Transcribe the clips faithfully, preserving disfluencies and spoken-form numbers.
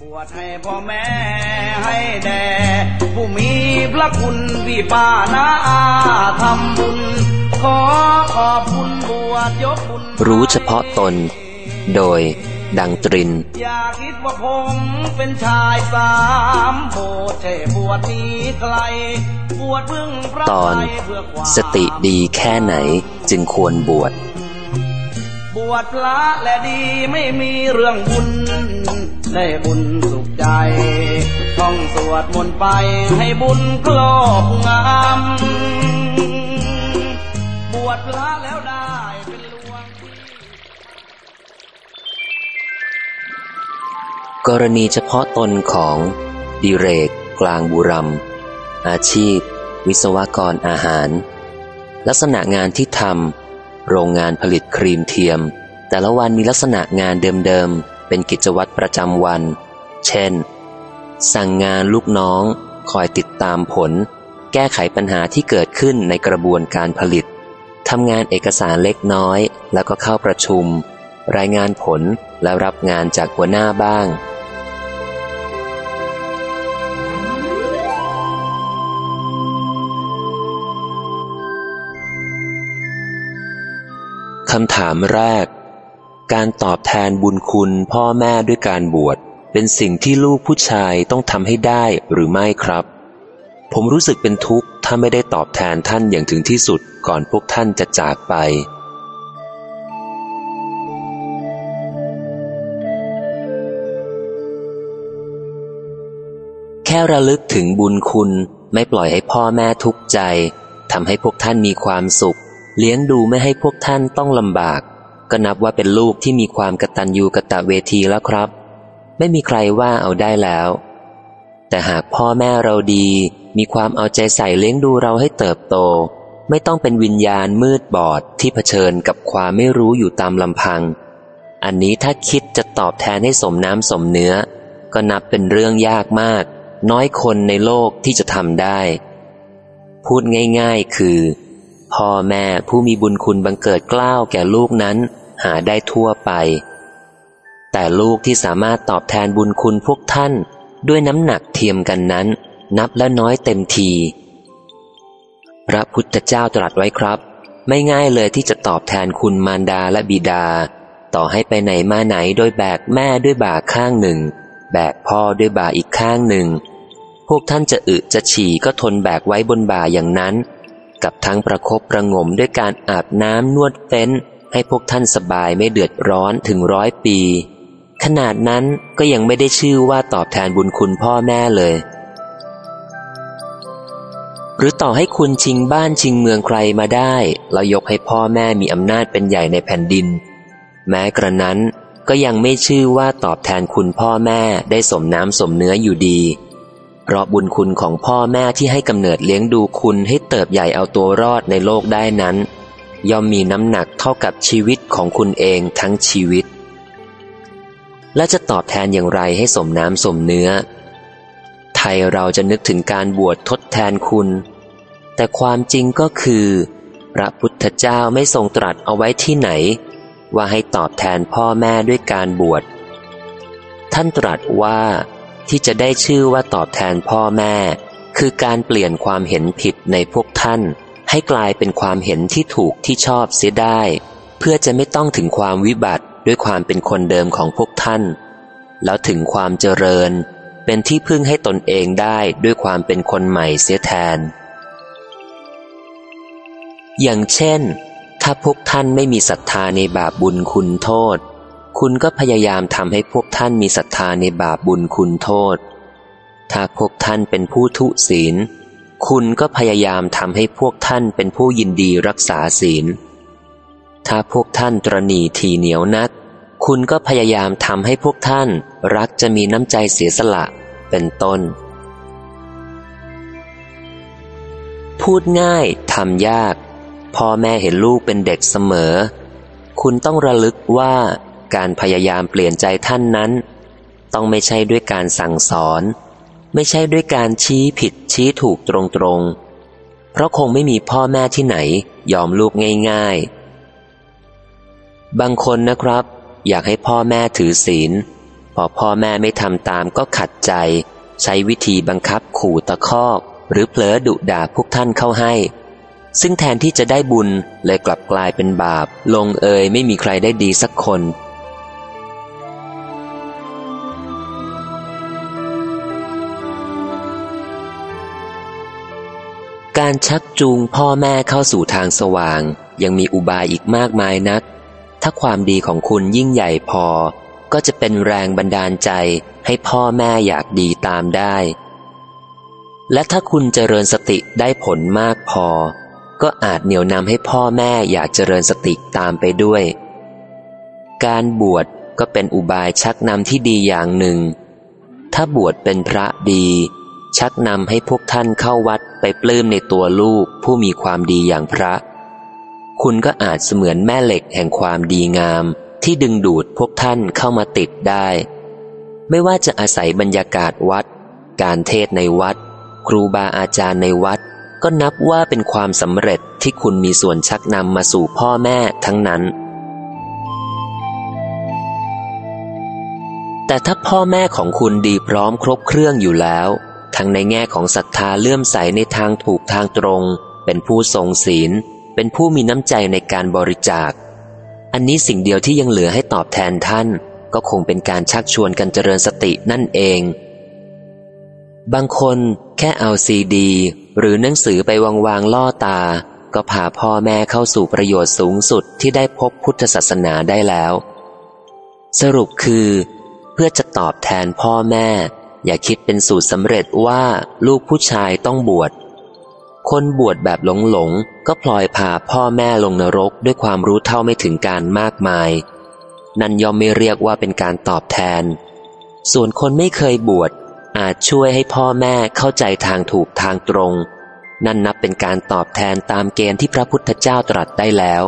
บวชให้พ่อแม่ให้แด่ผู้มีพระคุณวิปานาทำบุญขอขอบคุณบวชยกบุญรู้เฉพาะตนโดยดังตรินอย่าคิดว่าผมเป็นชายสามโบสถ์ใช่บวชนี้ใครบวชเพิ่งพระตอนสติดีแค่ไหนจึงควรบวชบวชพระและดีไม่มีเรื่องบุญได้บุญสุขใจท่องสวดมนต์ไปให้บุญครอบงำบวชพระแล้วได้เป็นหลวงกรณีเฉพาะตนของดิเรกกลางบุรัมย์อาชีพวิศวกรอาหารลักษณะงานที่ทำโรงงานผลิตครีมเทียมแต่ละวันมีลักษณะงานเดิมๆเป็นกิจวัตรประจำวันเช่นสั่งงานลูกน้องคอยติดตามผลแก้ไขปัญหาที่เกิดขึ้นในกระบวนการผลิตทำงานเอกสารเล็กน้อยแล้วก็เข้าประชุมรายงานผลและรับงานจากหัวหน้าบ้างคำถามแรกการตอบแทนบุญคุณพ่อแม่ด้วยการบวชเป็นสิ่งที่ลูกผู้ชายต้องทำให้ได้หรือไม่ครับผมรู้สึกเป็นทุกข์ถ้าไม่ได้ตอบแทนท่านอย่างถึงที่สุดก่อนพวกท่านจะจากไปแค่ระลึกถึงบุญคุณไม่ปล่อยให้พ่อแม่ทุกข์ใจทำให้พวกท่านมีความสุขเลี้ยงดูไม่ให้พวกท่านต้องลำบากก็นับว่าเป็นลูกที่มีความกตัญญูกตเวทีแล้วครับไม่มีใครว่าเอาได้แล้วแต่หากพ่อแม่เราดีมีความเอาใจใส่เลี้ยงดูเราให้เติบโตไม่ต้องเป็นวิญญาณมืดบอดที่เผชิญกับความไม่รู้อยู่ตามลำพังอันนี้ถ้าคิดจะตอบแทนให้สมน้ำสมเนื้อก็นับเป็นเรื่องยากมากน้อยคนในโลกที่จะทำได้พูดง่ายๆคือพ่อแม่ผู้มีบุญคุณบังเกิดเกล้าแก่ลูกนั้นหาได้ทั่วไปแต่ลูกที่สามารถตอบแทนบุญคุณพวกท่านด้วยน้ำหนักเทียมกันนั้นนับและน้อยเต็มทีพระพุทธเจ้าตรัสไว้ครับไม่ง่ายเลยที่จะตอบแทนคุณมารดาและบิดาต่อให้ไปไหนมาไหนโดยแบกแม่ด้วยบ่าข้างหนึ่งแบกพ่อด้วยบ่าอีกข้างหนึ่งพวกท่านจะอึจะฉี่ก็ทนแบกไว้บนบ่าอย่างนั้นกับทั้งประคบประงมด้วยการอาบน้ำนวดเฟ้นให้พวกท่านสบายไม่เดือดร้อนถึงร้อยปีขนาดนั้นก็ยังไม่ได้ชื่อว่าตอบแทนบุญคุณพ่อแม่เลยหรือต่อให้คุณชิงบ้านชิงเมืองใครมาได้แล้วยกให้พ่อแม่มีอำนาจเป็นใหญ่ในแผ่นดินแม้กระนั้นก็ยังไม่ชื่อว่าตอบแทนคุณพ่อแม่ได้สมน้ำสมเนื้ออยู่ดีเพราะบุญคุณของพ่อแม่ที่ให้กำเนิดเลี้ยงดูคุณให้เติบใหญ่เอาตัวรอดในโลกได้นั้นย่อมมีน้ำหนักเท่ากับชีวิตของคุณเองทั้งชีวิตและจะตอบแทนอย่างไรให้สมน้ำสมเนื้อไทยเราจะนึกถึงการบวชทดแทนคุณแต่ความจริงก็คือพระพุทธเจ้าไม่ทรงตรัสเอาไว้ที่ไหนว่าให้ตอบแทนพ่อแม่ด้วยการบวชท่านตรัสว่าที่จะได้ชื่อว่าตอบแทนพ่อแม่คือการเปลี่ยนความเห็นผิดในพวกท่านให้กลายเป็นความเห็นที่ถูกที่ชอบเสียได้เพื่อจะไม่ต้องถึงความวิบัติด้วยความเป็นคนเดิมของพวกท่านแล้วถึงความเจริญเป็นที่พึ่งให้ตนเองได้ด้วยความเป็นคนใหม่เสียแทนอย่างเช่นถ้าพวกท่านไม่มีศรัทธาในบาปบุญคุณโทษคุณก็พยายามทำให้พวกท่านมีศรัทธาในบาปบุญคุณโทษถ้าพวกท่านเป็นผู้ทุศีลคุณก็พยายามทำให้พวกท่านเป็นผู้ยินดีรักษาศีลถ้าพวกท่านตระหนี่ถี่เหนียวนักคุณก็พยายามทำให้พวกท่านรักจะมีน้ำใจเสียสละเป็นต้นพูดง่ายทำยากพ่อแม่เห็นลูกเป็นเด็กเสมอคุณต้องระลึกว่าการพยายามเปลี่ยนใจท่านนั้นต้องไม่ใช่ด้วยการสั่งสอนไม่ใช่ด้วยการชี้ผิดชี้ถูกตรงๆเพราะคงไม่มีพ่อแม่ที่ไหนยอมลูกง่ายๆบางคนนะครับอยากให้พ่อแม่ถือศีลพอพ่อแม่ไม่ทำตามก็ขัดใจใช้วิธีบังคับขู่ตะคอกหรือเผลอดุด่าพวกท่านเข้าให้ซึ่งแทนที่จะได้บุญเลยกลับกลายเป็นบาปลงเอยไม่มีใครได้ดีสักคนการชักจูงพ่อแม่เข้าสู่ทางสว่างยังมีอุบายอีกมากมายนักถ้าความดีของคุณยิ่งใหญ่พอก็จะเป็นแรงบันดาลใจให้พ่อแม่อยากดีตามได้และถ้าคุณเจริญสติได้ผลมากพอก็อาจเหนี่ยวนำให้พ่อแม่อยากเจริญสติตามไปด้วยการบวชก็เป็นอุบายชักนำที่ดีอย่างหนึ่งถ้าบวชเป็นพระดีชักนำให้พวกท่านเข้าวัดไปปลื้มในตัวลูกผู้มีความดีอย่างพระคุณก็อาจเสมือนแม่เหล็กแห่งความดีงามที่ดึงดูดพวกท่านเข้ามาติดได้ไม่ว่าจะอาศัยบรรยากาศวัดการเทศน์ในวัดครูบาอาจารย์ในวัดก็นับว่าเป็นความสำเร็จที่คุณมีส่วนชักนำมาสู่พ่อแม่ทั้งนั้นแต่ถ้าพ่อแม่ของคุณดีพร้อมครบเครื่องอยู่แล้วทั้งในแง่ของศรัทธาเลื่อมใสในทางถูกทางตรงเป็นผู้ทรงศีลเป็นผู้มีน้ำใจในการบริจาคอันนี้สิ่งเดียวที่ยังเหลือให้ตอบแทนท่านก็คงเป็นการชักชวนกันเจริญสตินั่นเองบางคนแค่เอาซีดีหรือหนังสือไปวางๆล่อตาก็พาพ่อแม่เข้าสู่ประโยชน์สูงสุดที่ได้พบพุทธศาสนาได้แล้วสรุปคือเพื่อจะตอบแทนพ่อแม่อย่าคิดเป็นสูตรสำเร็จว่าลูกผู้ชายต้องบวชคนบวชแบบหลงๆก็พลอยพาพ่อแม่ลงนรกด้วยความรู้เท่าไม่ถึงการมากมายนั่นย่อมไม่เรียกว่าเป็นการตอบแทนส่วนคนไม่เคยบวชอาจช่วยให้พ่อแม่เข้าใจทางถูกทางตรงนั่นนับเป็นการตอบแทนตามเกณฑ์ที่พระพุทธเจ้าตรัสได้แล้ว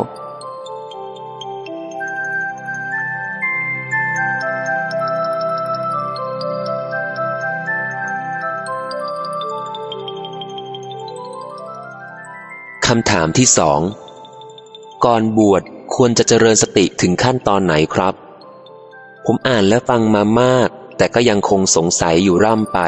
คำถามที่สองก่อนบวชควรจะเจริญสติถึงขั้นตอนไหนครับผมอ่านและฟังมามากแต่ก็ยังคงสงสัยอยู่ร่ำไป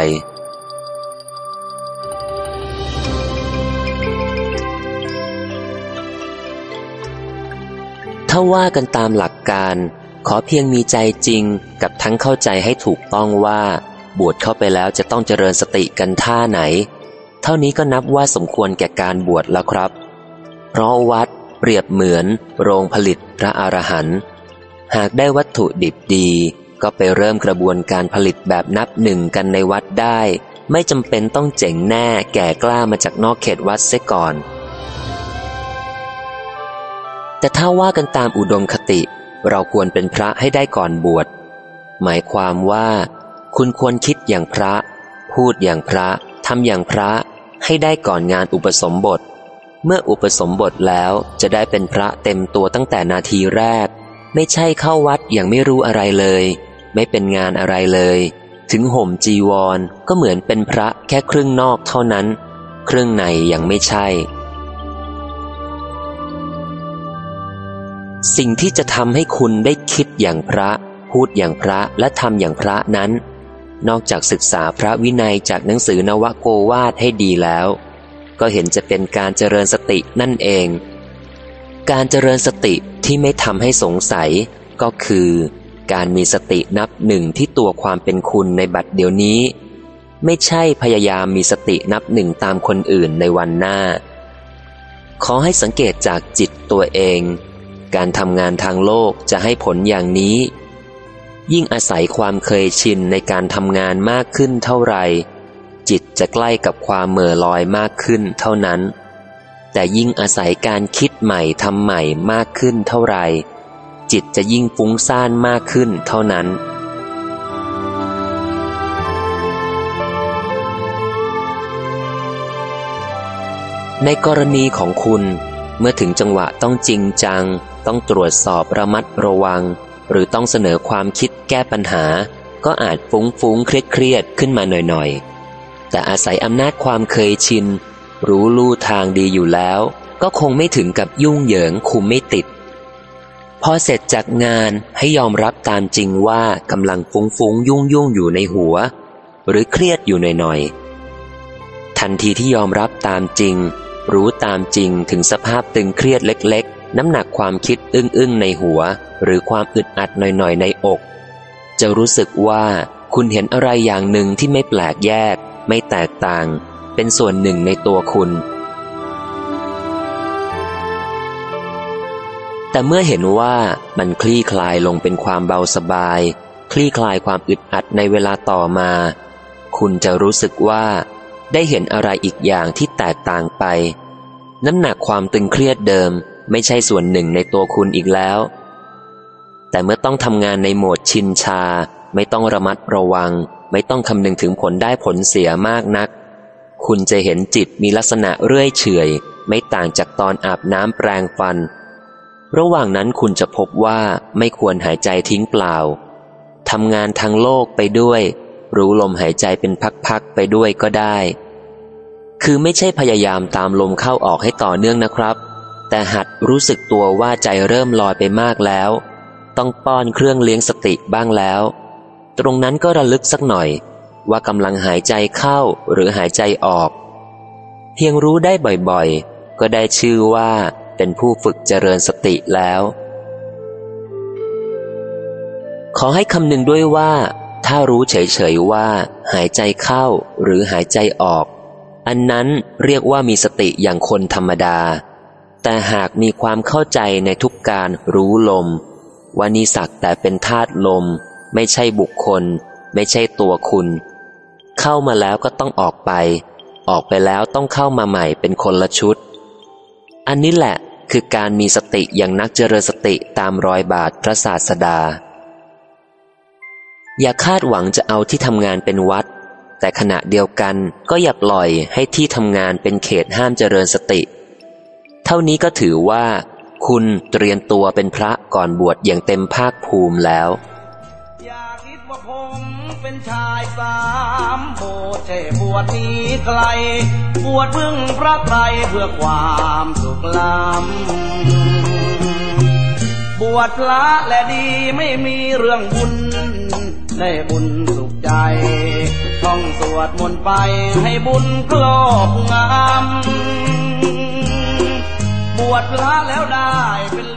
ถ้าว่ากันตามหลักการขอเพียงมีใจจริงกับทั้งเข้าใจให้ถูกต้องว่าบวชเข้าไปแล้วจะต้องเจริญสติกันท่าไหนเท่านี้ก็นับว่าสมควรแก่การบวชแล้วครับเพราะวัดเปรียบเหมือนโรงผลิตพระอรหันต์หากได้วัตถุดิบดีก็ไปเริ่มกระบวนการผลิตแบบนับหนึ่งกันในวัดได้ไม่จำเป็นต้องเจ๋งแน่แก่กล้ามาจากนอกเขตวัดเสียก่อนแต่ถ้าว่ากันตามอุดมคติเราควรเป็นพระให้ได้ก่อนบวชหมายความว่าคุณควรคิดอย่างพระพูดอย่างพระทำอย่างพระให้ได้ก่อนงานอุปสมบทเมื่ออุปสมบทแล้วจะได้เป็นพระเต็มตัวตั้งแต่นาทีแรกไม่ใช่เข้าวัดอย่างไม่รู้อะไรเลยไม่เป็นงานอะไรเลยถึงห่มจีวรก็เหมือนเป็นพระแค่ครึ่งนอกเท่านั้นครึ่งในยังไม่ใช่สิ่งที่จะทำให้คุณได้คิดอย่างพระพูดอย่างพระและทำอย่างพระนั้นนอกจากศึกษาพระวินัยจากหนังสือนวโกวาทให้ดีแล้วก็เห็นจะเป็นการเจริญสตินั่นเองการเจริญสติที่ไม่ทำให้สงสัยก็คือการมีสตินับหนึ่งที่ตัวความเป็นคุณในบัดเดี๋ยวนี้ไม่ใช่พยายามมีสตินับหนึ่งตามคนอื่นในวันหน้าขอให้สังเกตจากจิตตัวเองการทำงานทางโลกจะให้ผลอย่างนี้ยิ่งอาศัยความเคยชินในการทำงานมากขึ้นเท่าไหร่จิตจะใกล้กับความเหม่อลอยมากขึ้นเท่านั้นแต่ยิ่งอาศัยการคิดใหม่ทำใหม่มากขึ้นเท่าไหร่จิตจะยิ่งฟุ้งซ่านมากขึ้นเท่านั้น ในกรณีของคุณเมื่อถึงจังหวะต้องจริงจังต้องตรวจสอบระมัดระวังหรือต้องเสนอความคิดแก้ปัญหาก็อาจฟุ้งฟุ้งเครียดเครียดขึ้นมาหน่อยๆแต่อาศัยอำนาจความเคยชินรู้ลู่ทางดีอยู่แล้วก็คงไม่ถึงกับยุ่งเหยิงคุมไม่ติดพอเสร็จจากงานให้ยอมรับตามจริงว่ากำลังฟุ้งฟุ้งยุ่งยุ่งอยู่ในหัวหรือเครียดอยู่หน่อยๆทันทีที่ยอมรับตามจริงรู้ตามจริงถึงสภาพตึงเครียดเล็กๆน้ำหนักความคิดอึ้งๆในหัวหรือความอึดอัดหน่อยๆในอกจะรู้สึกว่าคุณเห็นอะไรอย่างหนึ่งที่ไม่แปลกแยกไม่แตกต่างเป็นส่วนหนึ่งในตัวคุณแต่เมื่อเห็นว่ามันคลี่คลายลงเป็นความเบาสบายคลี่คลายความอึดอัดในเวลาต่อมาคุณจะรู้สึกว่าได้เห็นอะไรอีกอย่างที่แตกต่างไปน้ำหนักความตึงเครียดเดิมไม่ใช่ส่วนหนึ่งในตัวคุณอีกแล้วแต่เมื่อต้องทำงานในโหมดชินชาไม่ต้องระมัดระวังไม่ต้องคำนึงถึงผลได้ผลเสียมากนักคุณจะเห็นจิตมีลักษณะเรื่อยเฉยไม่ต่างจากตอนอาบน้ำแปรงฟันระหว่างนั้นคุณจะพบว่าไม่ควรหายใจทิ้งเปล่าทำงานทางโลกไปด้วยรู้ลมหายใจเป็นพักๆไปด้วยก็ได้คือไม่ใช่พยายามตามลมเข้าออกให้ต่อเนื่องนะครับแต่หัดรู้สึกตัวว่าใจเริ่มลอยไปมากแล้วต้องป้อนเครื่องเลี้ยงสติบ้างแล้วตรงนั้นก็ระลึกสักหน่อยว่ากำลังหายใจเข้าหรือหายใจออกเพียงรู้ได้บ่อยๆก็ได้ชื่อว่าเป็นผู้ฝึกเจริญสติแล้วขอให้คำนึงด้วยว่าถ้ารู้เฉยๆว่าหายใจเข้าหรือหายใจออกอันนั้นเรียกว่ามีสติอย่างคนธรรมดาแต่หากมีความเข้าใจในทุกการรู้ลมว่านี่สักแต่เป็นธาตุลมไม่ใช่บุคคลไม่ใช่ตัวคุณเข้ามาแล้วก็ต้องออกไปออกไปแล้วต้องเข้ามาใหม่เป็นคนละชุดอันนี้แหละคือการมีสติอย่างนักเจริญสติตามรอยบาทพระศาสดาอย่าคาดหวังจะเอาที่ทำงานเป็นวัดแต่ขณะเดียวกันก็อย่าปล่อยให้ที่ทำงานเป็นเขตห้ามเจริญสติเท่านี้ก็ถือว่าคุณเตรียมตัวเป็นพระก่อนบวชอย่างเต็มภาคภูมิแล้วอย่าคิดว่าผมเป็นชายสามโบสถ์ใช่บวชนี้ไกลบวชพึ่งพระไตรเพื่อความสุขล้ำบวชพระและดีไม่มีเรื่องบุญได้บุญสุขใจท่องสวดมนต์ไปให้บุญครอบงำบวชพระแล้วได้เป็น